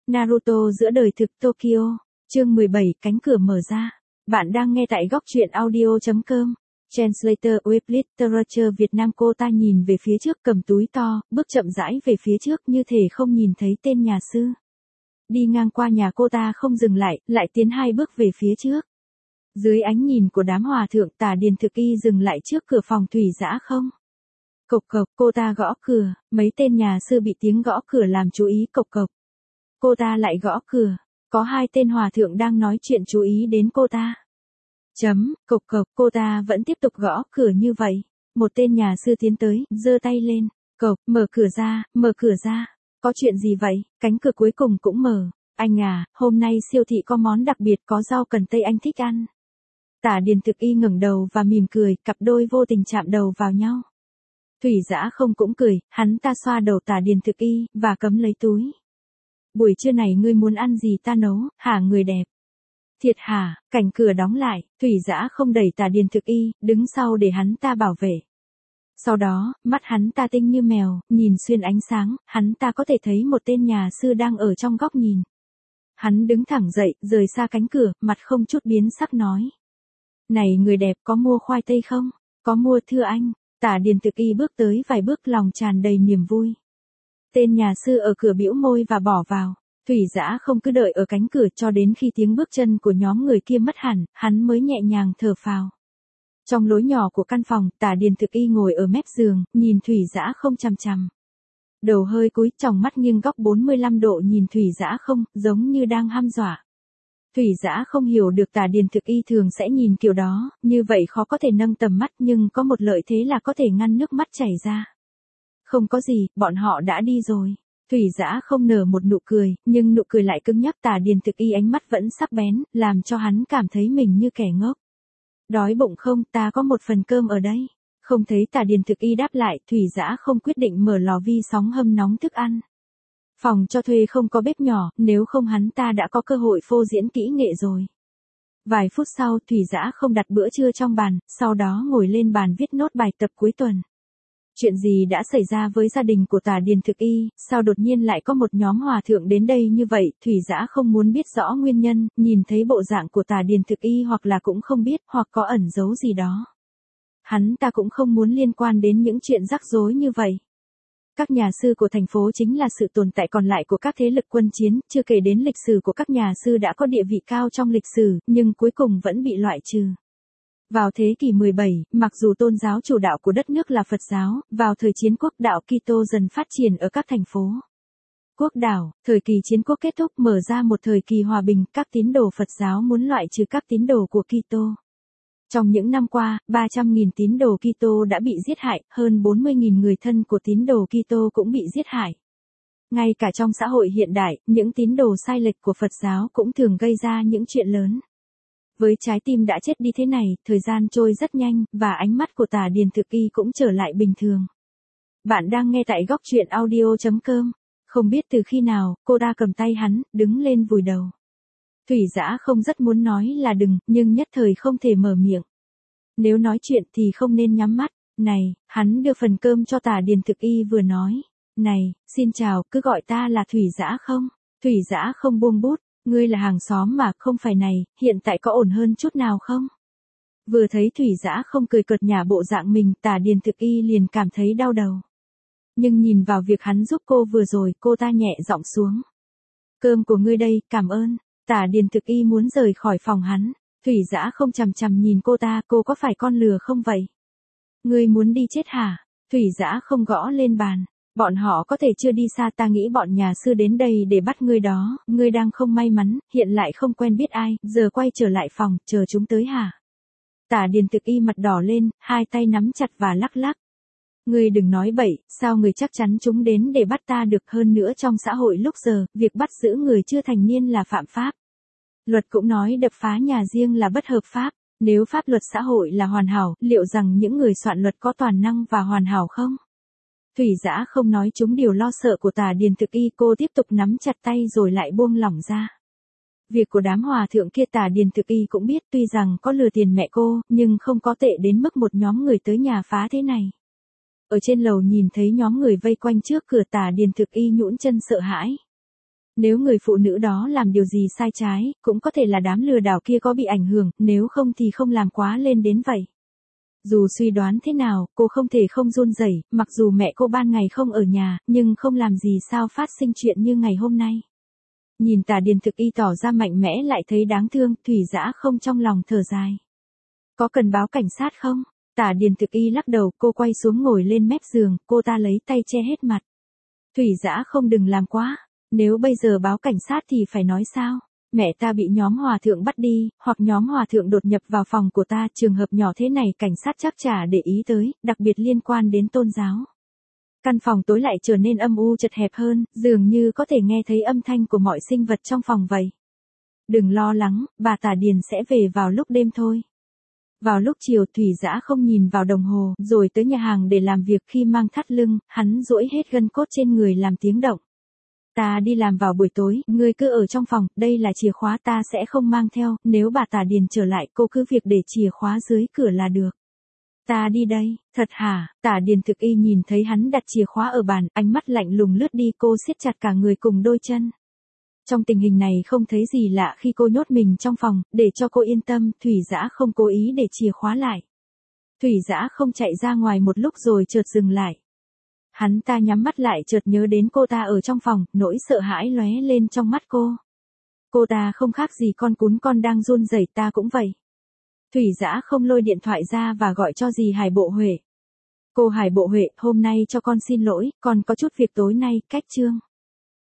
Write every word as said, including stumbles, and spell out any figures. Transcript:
Naruto giữa đời thực Tokyo, chương mười bảy, cánh cửa mở ra. Bạn đang nghe tại góc truyện audio chấm com. Translator with Literature Việt Nam. Cô ta nhìn về phía trước cầm túi to, bước chậm rãi về phía trước như thể không nhìn thấy tên nhà sư. Đi ngang qua nhà cô ta không dừng lại, lại tiến hai bước về phía trước. Dưới ánh nhìn của đám hòa thượng, Tả Điền Thực Y dừng lại trước cửa phòng Thủy Dã không. Cộc cộc, cô ta gõ cửa, mấy tên nhà sư bị tiếng gõ cửa làm chú ý. Cộc cộc. Cô ta lại gõ cửa, có hai tên hòa thượng đang nói chuyện chú ý đến cô ta. Chấm, cộc cộc, cô ta vẫn tiếp tục gõ cửa như vậy. Một tên nhà sư tiến tới, giơ tay lên, cộc, mở cửa ra, mở cửa ra. Có chuyện gì vậy? Cánh cửa cuối cùng cũng mở. Anh à, hôm nay siêu thị có món đặc biệt, có rau cần tây anh thích ăn. Tả Điền Thực Y ngẩng đầu và mỉm cười, cặp đôi vô tình chạm đầu vào nhau. Thủy Dã không cũng cười, hắn ta xoa đầu Tả Điền Thực Y, và cấm lấy túi. Buổi trưa này ngươi muốn ăn gì ta nấu, hả người đẹp? Thiệt hả? Cảnh cửa đóng lại, Thủy Dã không đẩy Tả Điền Thực Y, đứng sau để hắn ta bảo vệ. Sau đó, mắt hắn ta tinh như mèo, nhìn xuyên ánh sáng, hắn ta có thể thấy một tên nhà sư đang ở trong góc nhìn. Hắn đứng thẳng dậy, rời xa cánh cửa, mặt không chút biến sắc nói. Này người đẹp, có mua khoai tây không? Có mua thưa anh. Tả Điền Thực Y bước tới vài bước, lòng tràn đầy niềm vui. Tên nhà sư ở cửa bĩu môi và bỏ vào. Thủy Dã không cứ đợi ở cánh cửa cho đến khi tiếng bước chân của nhóm người kia mất hẳn, hắn mới nhẹ nhàng thở phào. Trong lối nhỏ của căn phòng, Tả Điền Thực Y ngồi ở mép giường, nhìn Thủy Dã không chằm chằm. Đầu hơi cúi, tròng mắt nghiêng góc bốn mươi lăm độ nhìn Thủy Dã không, giống như đang hăm dọa. Thủy Dã không hiểu được Tả Điền Thực Y thường sẽ nhìn kiểu đó, như vậy khó có thể nâng tầm mắt, nhưng có một lợi thế là có thể ngăn nước mắt chảy ra. Không có gì, bọn họ đã đi rồi. Thủy Dã không nở một nụ cười, nhưng nụ cười lại cứng nhắc. Tả Điền Thực Y ánh mắt vẫn sắc bén, làm cho hắn cảm thấy mình như kẻ ngốc. Đói bụng không, ta có một phần cơm ở đây. Không thấy Tả Điền Thực Y đáp lại, Thủy Dã không quyết định mở lò vi sóng hâm nóng thức ăn. Phòng cho thuê không có bếp nhỏ, nếu không hắn ta đã có cơ hội phô diễn kỹ nghệ rồi. Vài phút sau, Thủy Dã không đặt bữa trưa trong bàn, sau đó ngồi lên bàn viết nốt bài tập cuối tuần. Chuyện gì đã xảy ra với gia đình của Tả Điền Thực Y, sao đột nhiên lại có một nhóm hòa thượng đến đây như vậy? Thủy Dã không muốn biết rõ nguyên nhân, nhìn thấy bộ dạng của Tả Điền Thực Y hoặc là cũng không biết, hoặc có ẩn giấu gì đó. Hắn ta cũng không muốn liên quan đến những chuyện rắc rối như vậy. Các nhà sư của thành phố chính là sự tồn tại còn lại của các thế lực quân chiến, chưa kể đến lịch sử của các nhà sư đã có địa vị cao trong lịch sử, nhưng cuối cùng vẫn bị loại trừ. Vào thế kỷ mười bảy, mặc dù tôn giáo chủ đạo của đất nước là Phật giáo, vào thời chiến quốc đạo Kitô dần phát triển ở các thành phố. Quốc đảo, thời kỳ chiến quốc kết thúc mở ra một thời kỳ hòa bình, các tín đồ Phật giáo muốn loại trừ các tín đồ của Kitô. Trong những năm qua, ba trăm nghìn tín đồ Kitô đã bị giết hại, hơn bốn mươi nghìn người thân của tín đồ Kitô cũng bị giết hại. Ngay cả trong xã hội hiện đại, những tín đồ sai lệch của Phật giáo cũng thường gây ra những chuyện lớn. Với trái tim đã chết đi thế này, thời gian trôi rất nhanh, và ánh mắt của Tả Điền Thực Y cũng trở lại bình thường. Bạn đang nghe tại góc truyện audio chấm com. Không biết từ khi nào, cô ta cầm tay hắn, đứng lên vùi đầu. Thủy Dã không rất muốn nói là đừng, nhưng nhất thời không thể mở miệng. Nếu nói chuyện thì không nên nhắm mắt. Này, hắn đưa phần cơm cho Tả Điền Thực Y vừa nói. Này, xin chào, cứ gọi ta là Thủy Dã không? Thủy Dã không buông bút. Ngươi là hàng xóm mà, không phải này, hiện tại có ổn hơn chút nào không? Vừa thấy Thủy Dã không cười cợt nhả bộ dạng mình, Tả Điền Thực Y liền cảm thấy đau đầu. Nhưng nhìn vào việc hắn giúp cô vừa rồi, cô ta nhẹ giọng xuống. Cơm của ngươi đây, cảm ơn. Tả Điền Thực Y muốn rời khỏi phòng hắn. Thủy Dã không chằm chằm nhìn cô ta, cô có phải con lừa không vậy? Ngươi muốn đi chết hả? Thủy Dã không gõ lên bàn. Bọn họ có thể chưa đi xa, ta nghĩ bọn nhà sư đến đây để bắt ngươi đó, ngươi đang không may mắn, hiện lại không quen biết ai, giờ quay trở lại phòng, chờ chúng tới hả? Tả Điền Thực Y mặt đỏ lên, hai tay nắm chặt và lắc lắc. Ngươi đừng nói bậy, sao ngươi chắc chắn chúng đến để bắt ta được? Hơn nữa trong xã hội lúc giờ, việc bắt giữ người chưa thành niên là phạm pháp. Luật cũng nói đập phá nhà riêng là bất hợp pháp. Nếu pháp luật xã hội là hoàn hảo, liệu rằng những người soạn luật có toàn năng và hoàn hảo không? Thủy Dã không nói trúng điều lo sợ của Tả Điền Thực Y, cô tiếp tục nắm chặt tay rồi lại buông lỏng ra. Việc của đám hòa thượng kia Tả Điền Thực Y cũng biết, tuy rằng có lừa tiền mẹ cô, nhưng không có tệ đến mức một nhóm người tới nhà phá thế này. Ở trên lầu nhìn thấy nhóm người vây quanh trước cửa, Tả Điền Thực Y nhũn chân sợ hãi. Nếu người phụ nữ đó làm điều gì sai trái, cũng có thể là đám lừa đảo kia có bị ảnh hưởng, nếu không thì không làm quá lên đến vậy. Dù suy đoán thế nào, cô không thể không run rẩy, mặc dù mẹ cô ban ngày không ở nhà, nhưng không làm gì sao phát sinh chuyện như ngày hôm nay. Nhìn Tả Điền Thực Y tỏ ra mạnh mẽ lại thấy đáng thương, Thủy Dã không trong lòng thở dài. Có cần báo cảnh sát không? Tả Điền Thực Y lắc đầu, cô quay xuống ngồi lên mép giường, cô ta lấy tay che hết mặt. Thủy Dã không đừng làm quá, nếu bây giờ báo cảnh sát thì phải nói sao? Mẹ ta bị nhóm hòa thượng bắt đi, hoặc nhóm hòa thượng đột nhập vào phòng của ta, trường hợp nhỏ thế này cảnh sát chắc chả để ý tới, đặc biệt liên quan đến tôn giáo. Căn phòng tối lại trở nên âm u chật hẹp hơn, dường như có thể nghe thấy âm thanh của mọi sinh vật trong phòng vậy. Đừng lo lắng, bà Tả Điền sẽ về vào lúc đêm thôi. Vào lúc chiều Thủy Dã không nhìn vào đồng hồ, rồi tới nhà hàng để làm việc. Khi mang thắt lưng, hắn duỗi hết gân cốt trên người làm tiếng động. Ta đi làm vào buổi tối, ngươi cứ ở trong phòng, đây là chìa khóa ta sẽ không mang theo, nếu bà Tả Điền trở lại cô cứ việc để chìa khóa dưới cửa là được. Ta đi đây, thật hả? Tả Điền Thực Y nhìn thấy hắn đặt chìa khóa ở bàn, ánh mắt lạnh lùng lướt đi, cô siết chặt cả người cùng đôi chân. Trong tình hình này không thấy gì lạ khi cô nhốt mình trong phòng, để cho cô yên tâm, Thủy Dã không cố ý để chìa khóa lại. Thủy Dã không chạy ra ngoài một lúc rồi chợt dừng lại. Hắn ta nhắm mắt lại chợt nhớ đến cô ta ở trong phòng, nỗi sợ hãi lóe lên trong mắt cô. Cô ta không khác gì con cún con đang run rẩy, ta cũng vậy. Thủy Dã không lôi điện thoại ra và gọi cho dì Hải Bộ Huệ. Cô Hải Bộ Huệ, hôm nay cho con xin lỗi, con có chút việc tối nay, cách Trương.